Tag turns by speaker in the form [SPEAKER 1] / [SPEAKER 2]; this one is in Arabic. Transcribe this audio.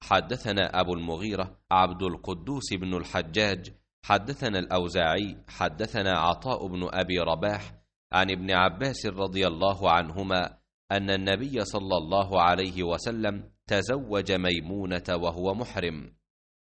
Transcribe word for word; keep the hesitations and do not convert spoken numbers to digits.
[SPEAKER 1] حدثنا أبو المغيرة عبد القدوس بن الحجاج حدثنا الأوزاعي حدثنا عطاء بن أبي رباح عن ابن عباس رضي الله عنهما أن النبي صلى الله عليه وسلم تزوج ميمونة وهو محرم.